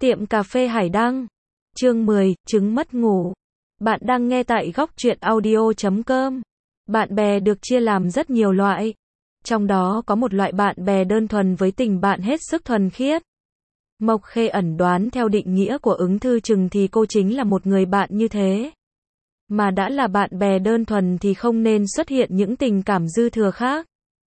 Tiệm cà phê Hải Đăng. Chương 10, chứng mất ngủ. Bạn đang nghe tại góc truyện audio.com. Bạn bè được chia làm rất nhiều loại. Trong đó có một loại bạn bè đơn thuần với tình bạn hết sức thuần khiết. Mộc Khê ẩn đoán theo định nghĩa của Ứng Thư Trừng thì cô chính là một người bạn như thế. Mà đã là bạn bè đơn thuần thì không nên xuất hiện những tình cảm dư thừa khác.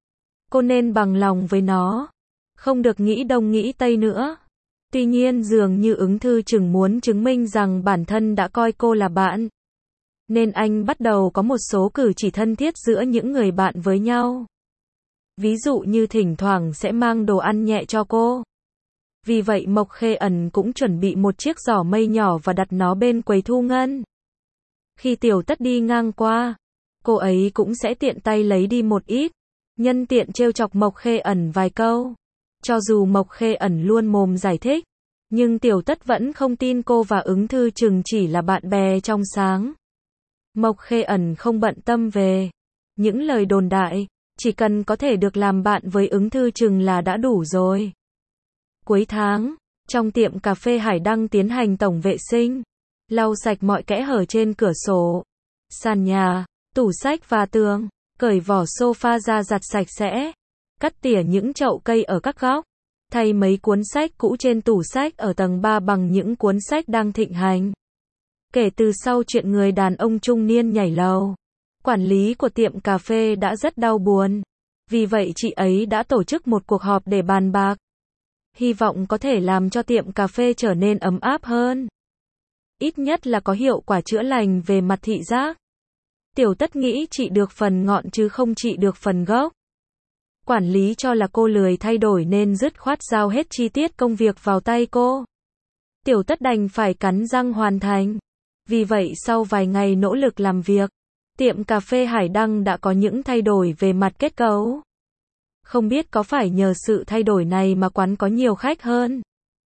Cô nên bằng lòng với nó. Không được nghĩ đông nghĩ tây nữa. Tuy nhiên dường như Ứng Thư Trừng muốn chứng minh rằng bản thân đã coi cô là bạn. Nên anh bắt đầu có một số cử chỉ thân thiết giữa những người bạn với nhau. Ví dụ như thỉnh thoảng sẽ mang đồ ăn nhẹ cho cô. Vì vậy Mộc Khê ẩn cũng chuẩn bị một chiếc giỏ mây nhỏ và đặt nó bên quầy thu ngân. Khi Tiểu Tất đi ngang qua, cô ấy cũng sẽ tiện tay lấy đi một ít, nhân tiện trêu chọc Mộc Khê ẩn vài câu. Cho dù Mộc Khê ẩn luôn mồm giải thích, nhưng Tiểu Tất vẫn không tin cô và Ứng Thư Trừng chỉ là bạn bè trong sáng. Mộc Khê ẩn không bận tâm về những lời đồn đại, chỉ cần có thể được làm bạn với Ứng Thư Trừng là đã đủ rồi. Cuối tháng, trong tiệm cà phê Hải Đăng tiến hành tổng vệ sinh, lau sạch mọi kẽ hở trên cửa sổ, sàn nhà, tủ sách và tường, cởi vỏ sofa ra giặt sạch sẽ, cắt tỉa những chậu cây ở các góc, thay mấy cuốn sách cũ trên tủ sách ở tầng 3 bằng những cuốn sách đang thịnh hành. Kể từ sau chuyện người đàn ông trung niên nhảy lầu, quản lý của tiệm cà phê đã rất đau buồn. Vì vậy chị ấy đã tổ chức một cuộc họp để bàn bạc. Hy vọng có thể làm cho tiệm cà phê trở nên ấm áp hơn. Ít nhất là có hiệu quả chữa lành về mặt thị giác. Tiểu Tất nghĩ trị được phần ngọn chứ không trị được phần gốc. Quản lý cho là cô lười thay đổi nên dứt khoát giao hết chi tiết công việc vào tay cô. Tiểu Tất đành phải cắn răng hoàn thành. Vì vậy sau vài ngày nỗ lực làm việc, tiệm cà phê Hải Đăng đã có những thay đổi về mặt kết cấu. Không biết có phải nhờ sự thay đổi này mà quán có nhiều khách hơn.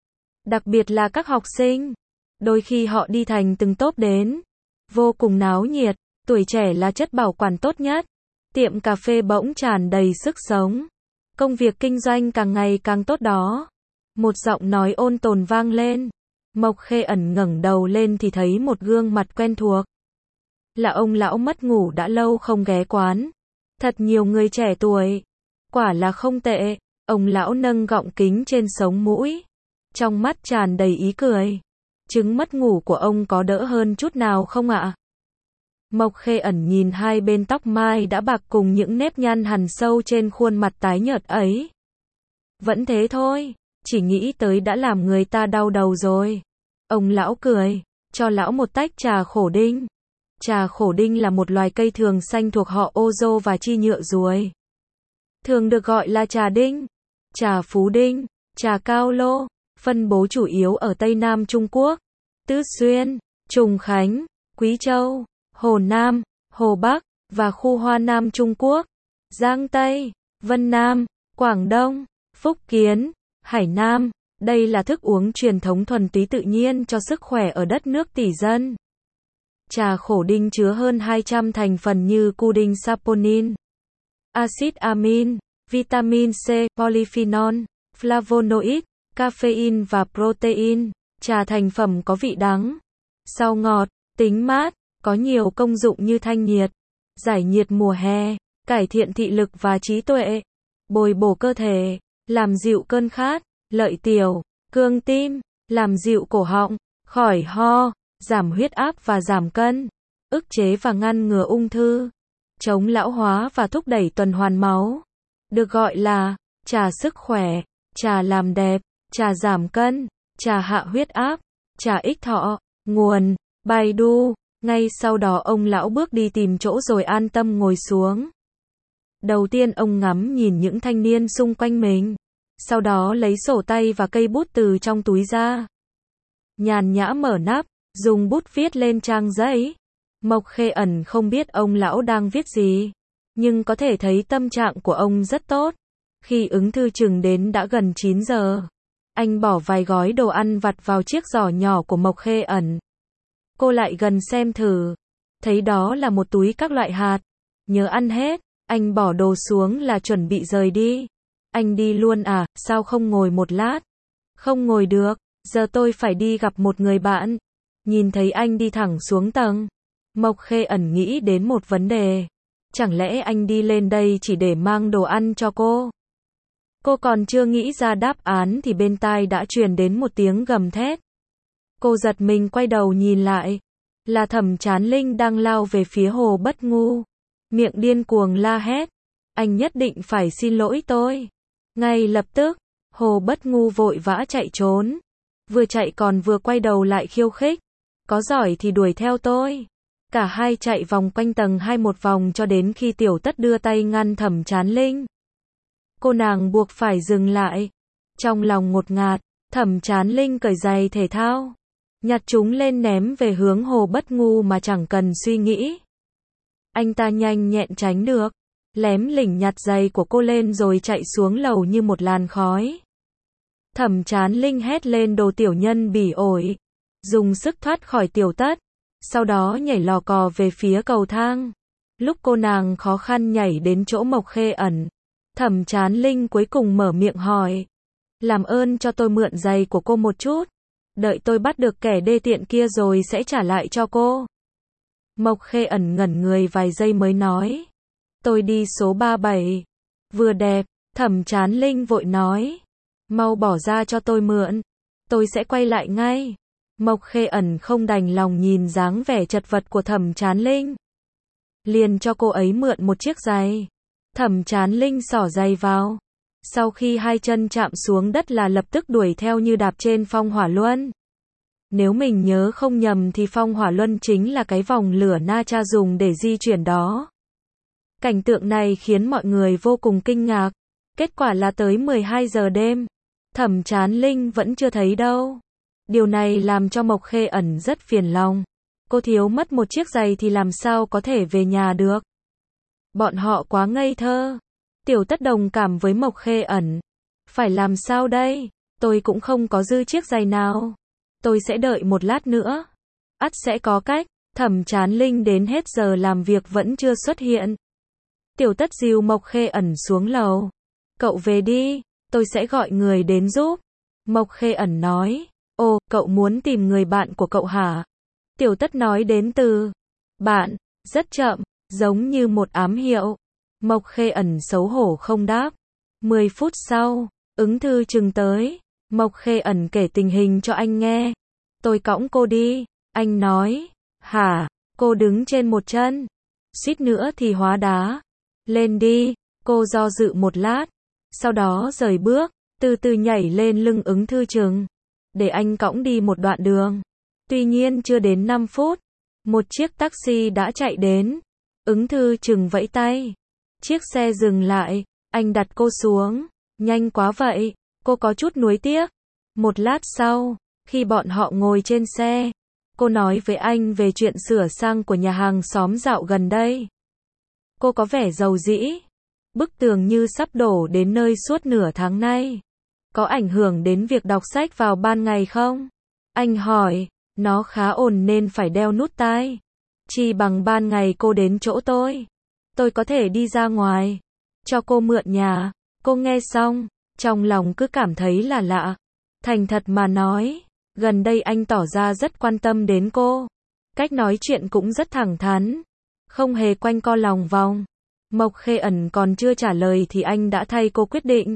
Đặc biệt là các học sinh. Đôi khi họ đi thành từng tốp đến. Vô cùng náo nhiệt, tuổi trẻ là chất bảo quản tốt nhất. Tiệm cà phê bỗng tràn đầy sức sống. Công việc kinh doanh càng ngày càng tốt đó. Một giọng nói ôn tồn vang lên. Mộc Khê ẩn ngẩng đầu lên thì thấy một gương mặt quen thuộc. Là ông lão mất ngủ đã lâu không ghé quán. Thật nhiều người trẻ tuổi. Quả là không tệ. Ông lão nâng gọng kính trên sống mũi. Trong mắt tràn đầy ý cười. Chứng mất ngủ của ông có đỡ hơn chút nào không ạ? Mộc Khê ẩn nhìn hai bên tóc mai đã bạc cùng những nếp nhăn hằn sâu trên khuôn mặt tái nhợt ấy. Vẫn thế thôi, chỉ nghĩ tới đã làm người ta đau đầu rồi. Ông lão cười, cho lão một tách trà khổ đinh. Trà khổ đinh là một loài cây thường xanh thuộc họ Ozo và chi nhựa ruồi. Thường được gọi là trà đinh, trà phú đinh, trà cao lô, phân bố chủ yếu ở Tây Nam Trung Quốc, Tứ Xuyên, Trùng Khánh, Quý Châu, Hồ Nam, Hồ Bắc, và khu Hoa Nam Trung Quốc, Giang Tây, Vân Nam, Quảng Đông, Phúc Kiến, Hải Nam. Đây là thức uống truyền thống thuần túy tự nhiên cho sức khỏe ở đất nước tỷ dân. Trà khổ đinh chứa hơn 200 thành phần như cu-đinh saponin, axit amin, vitamin C, polyphenol, flavonoid, caffeine và protein. Trà thành phẩm có vị đắng, sau ngọt, tính mát, có nhiều công dụng như thanh nhiệt, giải nhiệt mùa hè, cải thiện thị lực và trí tuệ, bồi bổ cơ thể, làm dịu cơn khát, lợi tiểu, cương tim, làm dịu cổ họng, khỏi ho, giảm huyết áp và giảm cân, ức chế và ngăn ngừa ung thư, chống lão hóa và thúc đẩy tuần hoàn máu. Được gọi là trà sức khỏe, trà làm đẹp, trà giảm cân, trà hạ huyết áp, trà ích thọ. Nguồn: Baidu. Ngay sau đó ông lão bước đi tìm chỗ rồi an tâm ngồi xuống. Đầu tiên ông ngắm nhìn những thanh niên xung quanh mình. Sau đó lấy sổ tay và cây bút từ trong túi ra. Nhàn nhã mở nắp, dùng bút viết lên trang giấy. Mộc Khê ẩn không biết ông lão đang viết gì, nhưng có thể thấy tâm trạng của ông rất tốt. Khi Ứng Thư Trừng đến đã gần 9 giờ. Anh bỏ vài gói đồ ăn vặt vào chiếc giỏ nhỏ của Mộc Khê ẩn. Cô lại gần xem thử. Thấy đó là một túi các loại hạt. Nhớ ăn hết. Anh bỏ đồ xuống là chuẩn bị rời đi. Anh đi luôn à, sao không ngồi một lát? Không ngồi được. Giờ tôi phải đi gặp một người bạn. Nhìn thấy anh đi thẳng xuống tầng. Mộc Khê ẩn nghĩ đến một vấn đề. Chẳng lẽ anh đi lên đây chỉ để mang đồ ăn cho cô? Cô còn chưa nghĩ ra đáp án thì bên tai đã truyền đến một tiếng gầm thét. Cô giật mình quay đầu nhìn lại. Là Thẩm Chán Linh đang lao về phía Hồ Bất Ngu. Miệng điên cuồng la hét. Anh nhất định phải xin lỗi tôi. Ngay lập tức, Hồ Bất Ngu vội vã chạy trốn. Vừa chạy còn vừa quay đầu lại khiêu khích. Có giỏi thì đuổi theo tôi. Cả hai chạy vòng quanh tầng 2 một vòng cho đến khi Tiểu Tất đưa tay ngăn Thẩm Chán Linh. Cô nàng buộc phải dừng lại. Trong lòng ngột ngạt, Thẩm Chán Linh cởi giày thể thao. Nhặt chúng lên ném về hướng Hồ Bất Ngu mà chẳng cần suy nghĩ. Anh ta nhanh nhẹn tránh được. Lém lỉnh nhặt giày của cô lên rồi chạy xuống lầu như một làn khói. Thẩm Chán Linh hét lên đồ tiểu nhân bỉ ổi. Dùng sức thoát khỏi Tiểu Tất. Sau đó nhảy lò cò về phía cầu thang. Lúc cô nàng khó khăn nhảy đến chỗ Mộc Khê ẩn. Thẩm Chán Linh cuối cùng mở miệng hỏi. Làm ơn cho tôi mượn giày của cô một chút. Đợi tôi bắt được kẻ đê tiện kia rồi sẽ trả lại cho cô. Mộc Khê ẩn ngẩn người vài giây mới nói. Tôi đi số 37. Vừa đẹp, Thẩm Chán Linh vội nói. Mau bỏ ra cho tôi mượn. Tôi sẽ quay lại ngay. Mộc Khê ẩn không đành lòng nhìn dáng vẻ chật vật của Thẩm Chán Linh. Liền cho cô ấy mượn một chiếc giày. Thẩm Chán Linh xỏ giày vào. Sau khi hai chân chạm xuống đất là lập tức đuổi theo như đạp trên phong hỏa luân. Nếu mình nhớ không nhầm thì phong hỏa luân chính là cái vòng lửa Na Cha dùng để di chuyển đó. Cảnh tượng này khiến mọi người vô cùng kinh ngạc. Kết quả là tới 12 giờ đêm. Thẩm Chán Linh vẫn chưa thấy đâu. Điều này làm cho Mộc Khê ẩn rất phiền lòng. Cô thiếu mất một chiếc giày thì làm sao có thể về nhà được. Bọn họ quá ngây thơ. Tiểu Tất đồng cảm với Mộc Khê ẩn. Phải làm sao đây? Tôi cũng không có dư chiếc giày nào. Tôi sẽ đợi một lát nữa. Ắt sẽ có cách. Thẩm Chán Linh đến hết giờ làm việc vẫn chưa xuất hiện. Tiểu Tất dìu Mộc Khê ẩn xuống lầu. Cậu về đi, tôi sẽ gọi người đến giúp. Mộc Khê ẩn nói. Ồ, cậu muốn tìm người bạn của cậu hả? Tiểu Tất nói đến từ bạn, rất chậm, giống như một ám hiệu. Mộc Khê ẩn xấu hổ không đáp. 10 phút sau, ứng thư chừng tới. Mộc Khê ẩn kể tình hình cho anh nghe. Tôi cõng cô đi. Anh nói. Hả? Cô đứng trên một chân. Suýt nữa thì hóa đá. Lên đi. Cô do dự một lát. Sau đó rời bước. Từ từ nhảy lên lưng ứng thư chừng. Để anh cõng đi một đoạn đường. Tuy nhiên chưa đến 5 phút. Một chiếc taxi đã chạy đến. Ứng thư chừng vẫy tay. Chiếc xe dừng lại. Anh đặt cô xuống. Nhanh quá vậy. Cô có chút nuối tiếc. Một lát sau, khi bọn họ ngồi trên xe, cô nói với anh về chuyện sửa sang của nhà hàng xóm dạo gần đây. Cô có vẻ giàu dĩ. Bức tường như sắp đổ đến nơi suốt nửa tháng nay. Có ảnh hưởng đến việc đọc sách vào ban ngày không? Anh hỏi. Nó khá ồn nên phải đeo nút tai. Chỉ bằng ban ngày cô đến chỗ tôi. Tôi có thể đi ra ngoài. Cho cô mượn nhà. Cô nghe xong. Trong lòng cứ cảm thấy là lạ. Thành thật mà nói. Gần đây anh tỏ ra rất quan tâm đến cô. Cách nói chuyện cũng rất thẳng thắn. Không hề quanh co lòng vòng. Mộc Khê ẩn còn chưa trả lời thì anh đã thay cô quyết định.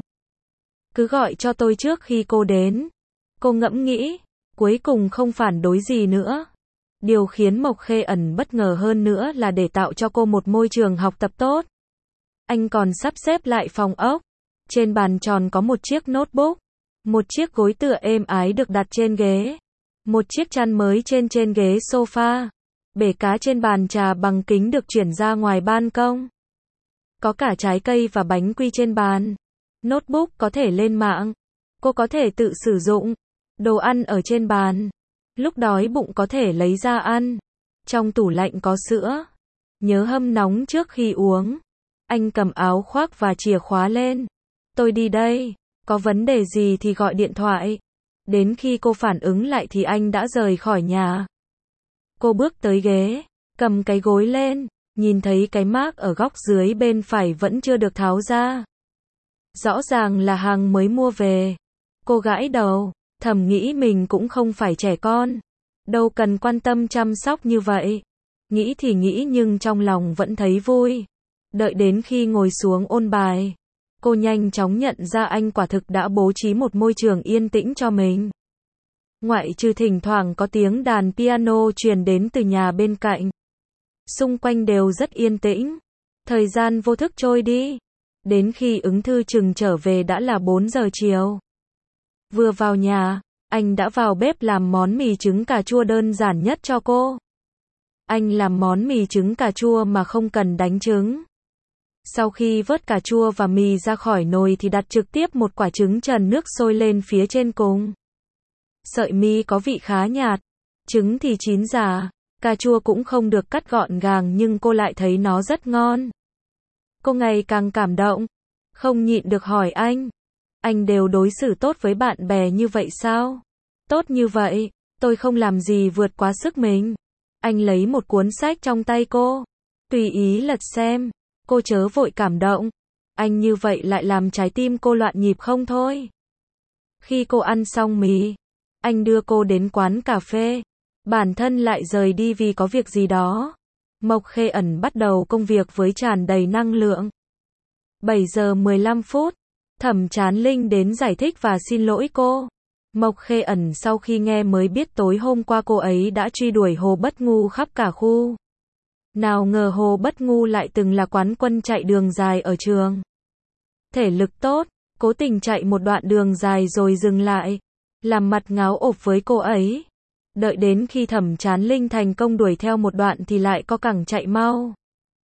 Cứ gọi cho tôi trước khi cô đến. Cô ngẫm nghĩ. Cuối cùng không phản đối gì nữa. Điều khiến Mộc Khê ẩn bất ngờ hơn nữa là để tạo cho cô một môi trường học tập tốt. Anh còn sắp xếp lại phòng ốc. Trên bàn tròn có một chiếc notebook. Một chiếc gối tựa êm ái được đặt trên ghế. Một chiếc chăn mới trên ghế sofa. Bể cá trên bàn trà bằng kính được chuyển ra ngoài ban công. Có cả trái cây và bánh quy trên bàn. Notebook có thể lên mạng. Cô có thể tự sử dụng. Đồ ăn ở trên bàn. Lúc đói bụng có thể lấy ra ăn. Trong tủ lạnh có sữa. Nhớ hâm nóng trước khi uống. Anh cầm áo khoác và chìa khóa lên. Tôi đi đây. Có vấn đề gì thì gọi điện thoại. Đến khi cô phản ứng lại thì anh đã rời khỏi nhà. Cô bước tới ghế. Cầm cái gối lên. Nhìn thấy cái mác ở góc dưới bên phải vẫn chưa được tháo ra. Rõ ràng là hàng mới mua về. Cô gãi đầu. Thầm nghĩ mình cũng không phải trẻ con, đâu cần quan tâm chăm sóc như vậy. Nghĩ thì nghĩ nhưng trong lòng vẫn thấy vui. Đợi đến khi ngồi xuống ôn bài, cô nhanh chóng nhận ra anh quả thực đã bố trí một môi trường yên tĩnh cho mình. Ngoại trừ thỉnh thoảng có tiếng đàn piano truyền đến từ nhà bên cạnh, xung quanh đều rất yên tĩnh. Thời gian vô thức trôi đi. Đến khi Ứng Thư Trừng trở về đã là 4 giờ chiều. Vừa vào nhà, anh đã vào bếp làm món mì trứng cà chua đơn giản nhất cho cô. Anh làm món mì trứng cà chua mà không cần đánh trứng. Sau khi vớt cà chua và mì ra khỏi nồi thì đặt trực tiếp một quả trứng trần nước sôi lên phía trên cùng. Sợi mì có vị khá nhạt, trứng thì chín già, cà chua cũng không được cắt gọn gàng nhưng cô lại thấy nó rất ngon. Cô ngày càng cảm động, không nhịn được hỏi anh đều đối xử tốt với bạn bè như vậy sao? Tốt như vậy, tôi không làm gì vượt quá sức mình. Anh lấy một cuốn sách trong tay cô, tùy ý lật xem, cô chớ vội cảm động. Anh như vậy lại làm trái tim cô loạn nhịp không thôi. Khi cô ăn xong mì, anh đưa cô đến quán cà phê, bản thân lại rời đi vì có việc gì đó. Mộc Khê Ẩn bắt đầu công việc với tràn đầy năng lượng. 7 giờ 15 phút, Thẩm Chán Linh đến giải thích và xin lỗi cô. Mộc Khê Ẩn sau khi nghe mới biết tối hôm qua cô ấy đã truy đuổi Hồ Bất Ngu khắp cả khu. Nào ngờ Hồ Bất Ngu lại từng là quán quân chạy đường dài ở trường. Thể lực tốt, cố tình chạy một đoạn đường dài rồi dừng lại, làm mặt ngáo ộp với cô ấy. Đợi đến khi Thẩm Chán Linh thành công đuổi theo một đoạn thì lại co cẳng chạy mau.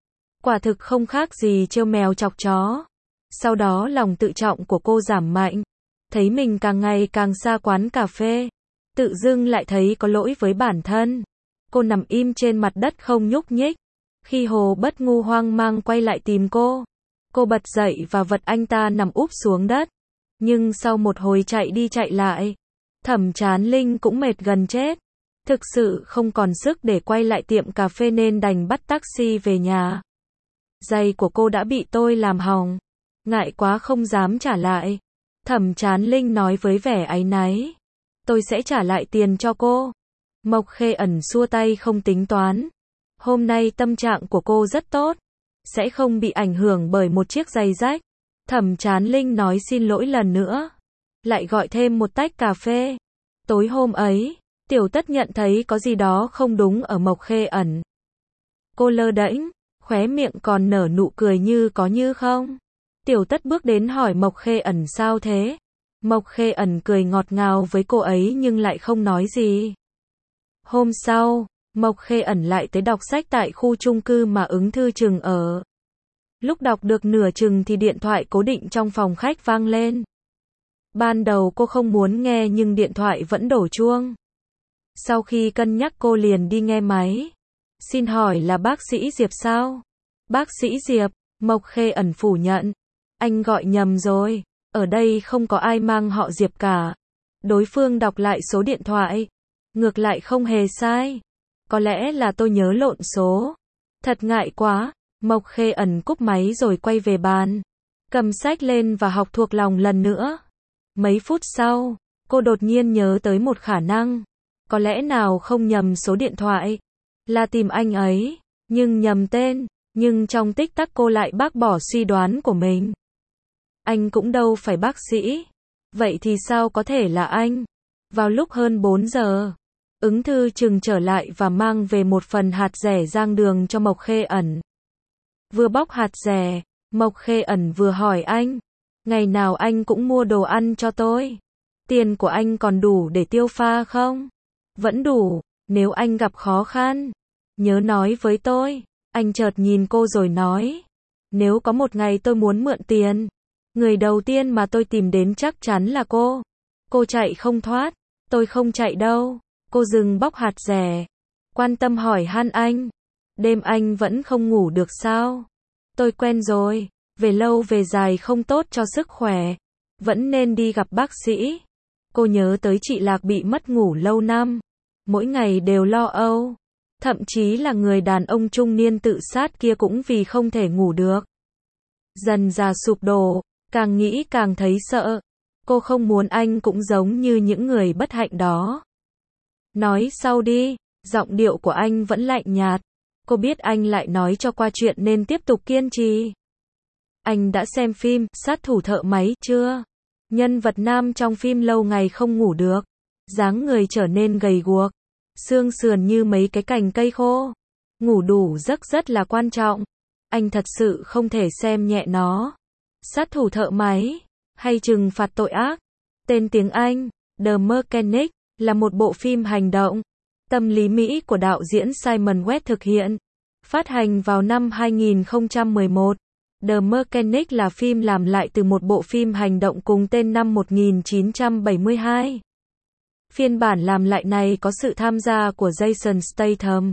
Quả thực không khác gì trêu mèo chọc chó. Sau đó lòng tự trọng của cô giảm mạnh, thấy mình càng ngày càng xa quán cà phê, tự dưng lại thấy có lỗi với bản thân. Cô nằm im trên mặt đất không nhúc nhích. Khi Hồ Bất Ngu hoang mang quay lại tìm cô bật dậy và vật anh ta nằm úp xuống đất. Nhưng sau một hồi chạy đi chạy lại, Thẩm Chán Linh cũng mệt gần chết. Thực sự không còn sức để quay lại tiệm cà phê nên đành bắt taxi về nhà. Giày của cô đã bị tôi làm hỏng, ngại quá không dám trả lại. Thẩm Chán Linh nói với vẻ áy náy. Tôi sẽ trả lại tiền cho cô. Mộc Khê Ẩn xua tay không tính toán. Hôm nay tâm trạng của cô rất tốt, sẽ không bị ảnh hưởng bởi một chiếc giày rách. Thẩm Chán Linh nói xin lỗi lần nữa, lại gọi thêm một tách cà phê. Tối hôm ấy, Tiểu Tất nhận thấy có gì đó không đúng ở Mộc Khê Ẩn. Cô lơ đễnh, khóe miệng còn nở nụ cười như có như không. Tiểu Tất bước đến hỏi Mộc Khê Ẩn sao thế. Mộc Khê Ẩn cười ngọt ngào với cô ấy nhưng lại không nói gì. Hôm sau, Mộc Khê Ẩn lại tới đọc sách tại khu chung cư mà Ứng Thư Trừng ở. Lúc đọc được nửa chừng thì điện thoại cố định trong phòng khách vang lên. Ban đầu cô không muốn nghe nhưng điện thoại vẫn đổ chuông. Sau khi cân nhắc cô liền đi nghe máy. Xin hỏi là bác sĩ Diệp sao? Bác sĩ Diệp, Mộc Khê Ẩn phủ nhận. Anh gọi nhầm rồi, ở đây không có ai mang họ Diệp cả. Đối phương đọc lại số điện thoại. Ngược lại không hề sai. Có lẽ là tôi nhớ lộn số. Thật ngại quá. Mộc Khê Ẩn cúp máy rồi quay về bàn, cầm sách lên và học thuộc lòng lần nữa. Mấy phút sau, cô đột nhiên nhớ tới một khả năng. Có lẽ nào không nhầm số điện thoại, là tìm anh ấy, nhưng nhầm tên. Nhưng trong tích tắc cô lại bác bỏ suy đoán của mình. Anh cũng đâu phải bác sĩ. Vậy thì sao có thể là anh? Vào lúc hơn 4 giờ, Ứng Thư Trừng trở lại và mang về một phần hạt dẻ rang đường cho Mộc Khê Ẩn. Vừa bóc hạt dẻ, Mộc Khê Ẩn vừa hỏi anh. Ngày nào anh cũng mua đồ ăn cho tôi. Tiền của anh còn đủ để tiêu pha không? Vẫn đủ, nếu anh gặp khó khăn, nhớ nói với tôi. Anh chợt nhìn cô rồi nói. Nếu có một ngày tôi muốn mượn tiền, người đầu tiên mà tôi tìm đến chắc chắn là cô. Cô chạy không thoát, tôi không chạy đâu. Cô dừng bóc hạt dẻ, quan tâm hỏi han anh. Đêm anh vẫn không ngủ được sao? Tôi quen rồi, về lâu về dài không tốt cho sức khỏe. Vẫn nên đi gặp bác sĩ. Cô nhớ tới chị Lạc bị mất ngủ lâu năm. Mỗi ngày đều lo âu. Thậm chí là người đàn ông trung niên tự sát kia cũng vì không thể ngủ được. Dần dà sụp đổ, càng nghĩ càng thấy sợ. Cô không muốn anh cũng giống như những người bất hạnh đó. Nói sau đi, giọng điệu của anh vẫn lạnh nhạt. Cô biết anh lại nói cho qua chuyện nên tiếp tục kiên trì. Anh đã xem phim Sát thủ thợ máy chưa? Nhân vật nam trong phim lâu ngày không ngủ được. Dáng người trở nên gầy guộc. Xương sườn như mấy cái cành cây khô. Ngủ đủ giấc rất là quan trọng. Anh thật sự không thể xem nhẹ nó. Sát thủ thợ máy, hay trừng phạt tội ác. Tên tiếng Anh, The Mechanic, là một bộ phim hành động, tâm lý Mỹ của đạo diễn Simon West thực hiện. Phát hành vào năm 2011. The Mechanic là phim làm lại từ một bộ phim hành động cùng tên năm 1972. Phiên bản làm lại này có sự tham gia của Jason Statham,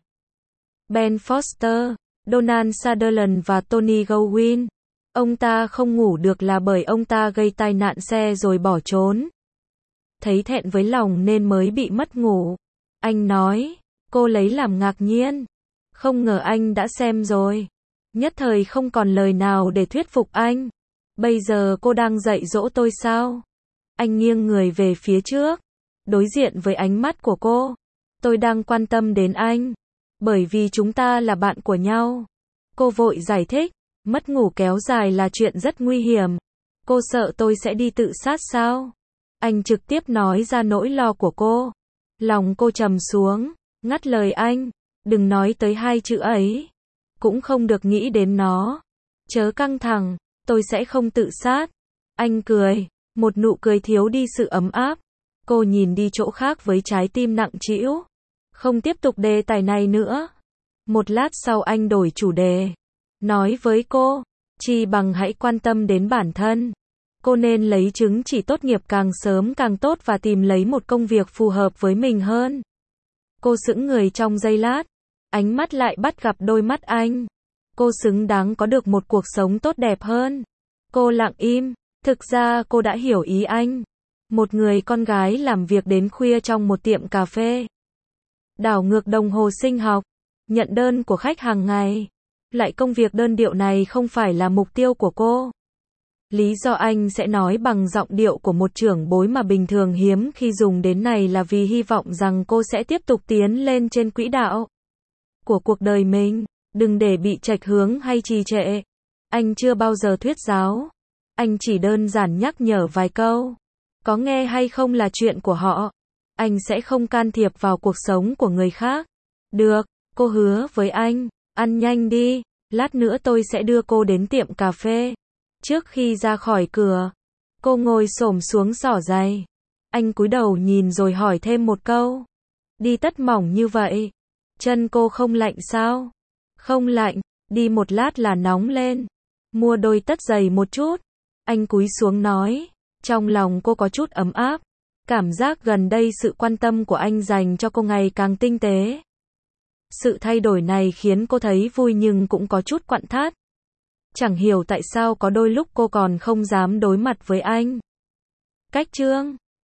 Ben Foster, Donald Sutherland và Tony Goldwyn. Ông ta không ngủ được là bởi ông ta gây tai nạn xe rồi bỏ trốn. Thấy thẹn với lòng nên mới bị mất ngủ. Anh nói, cô lấy làm ngạc nhiên. Không ngờ anh đã xem rồi. Nhất thời không còn lời nào để thuyết phục anh. Bây giờ cô đang dạy dỗ tôi sao? Anh nghiêng người về phía trước, đối diện với ánh mắt của cô. Tôi đang quan tâm đến anh. Bởi vì chúng ta là bạn của nhau. Cô vội giải thích, mất ngủ kéo dài là chuyện rất nguy hiểm. Cô sợ tôi sẽ đi tự sát sao? Anh trực tiếp nói ra nỗi lo của cô. Lòng cô trầm xuống, ngắt lời anh. Đừng nói tới hai chữ ấy. Cũng không được nghĩ đến nó. Chớ căng thẳng, tôi sẽ không tự sát. Anh cười, một nụ cười thiếu đi sự ấm áp. Cô nhìn đi chỗ khác với trái tim nặng trĩu. Không tiếp tục đề tài này nữa. Một lát sau anh đổi chủ đề. Nói với cô, chi bằng hãy quan tâm đến bản thân. Cô nên lấy chứng chỉ tốt nghiệp càng sớm càng tốt và tìm lấy một công việc phù hợp với mình hơn. Cô sững người trong giây lát. Ánh mắt lại bắt gặp đôi mắt anh. Cô xứng đáng có được một cuộc sống tốt đẹp hơn. Cô lặng im. Thực ra cô đã hiểu ý anh. Một người con gái làm việc đến khuya trong một tiệm cà phê. Đảo ngược đồng hồ sinh học. Nhận đơn của khách hàng ngày. Lại công việc đơn điệu này không phải là mục tiêu của cô. Lý do anh sẽ nói bằng giọng điệu của một trưởng bối mà bình thường hiếm khi dùng đến này là vì hy vọng rằng cô sẽ tiếp tục tiến lên trên quỹ đạo của cuộc đời mình. Đừng để bị chệch hướng hay trì trệ. Anh chưa bao giờ thuyết giáo. Anh chỉ đơn giản nhắc nhở vài câu. Có nghe hay không là chuyện của họ. Anh sẽ không can thiệp vào cuộc sống của người khác. Được, cô hứa với anh. Ăn nhanh đi, lát nữa tôi sẽ đưa cô đến tiệm cà phê. Trước khi ra khỏi cửa, cô ngồi xổm xuống xỏ giày. Anh cúi đầu nhìn rồi hỏi thêm một câu. Đi tất mỏng như vậy, chân cô không lạnh sao? Không lạnh, đi một lát là nóng lên. Mua đôi tất dày một chút. Anh cúi xuống nói. Trong lòng cô có chút ấm áp. Cảm giác gần đây sự quan tâm của anh dành cho cô ngày càng tinh tế. Sự thay đổi này khiến cô thấy vui nhưng cũng có chút quặn thắt. Chẳng hiểu tại sao có đôi lúc cô còn không dám đối mặt với anh. Cách chương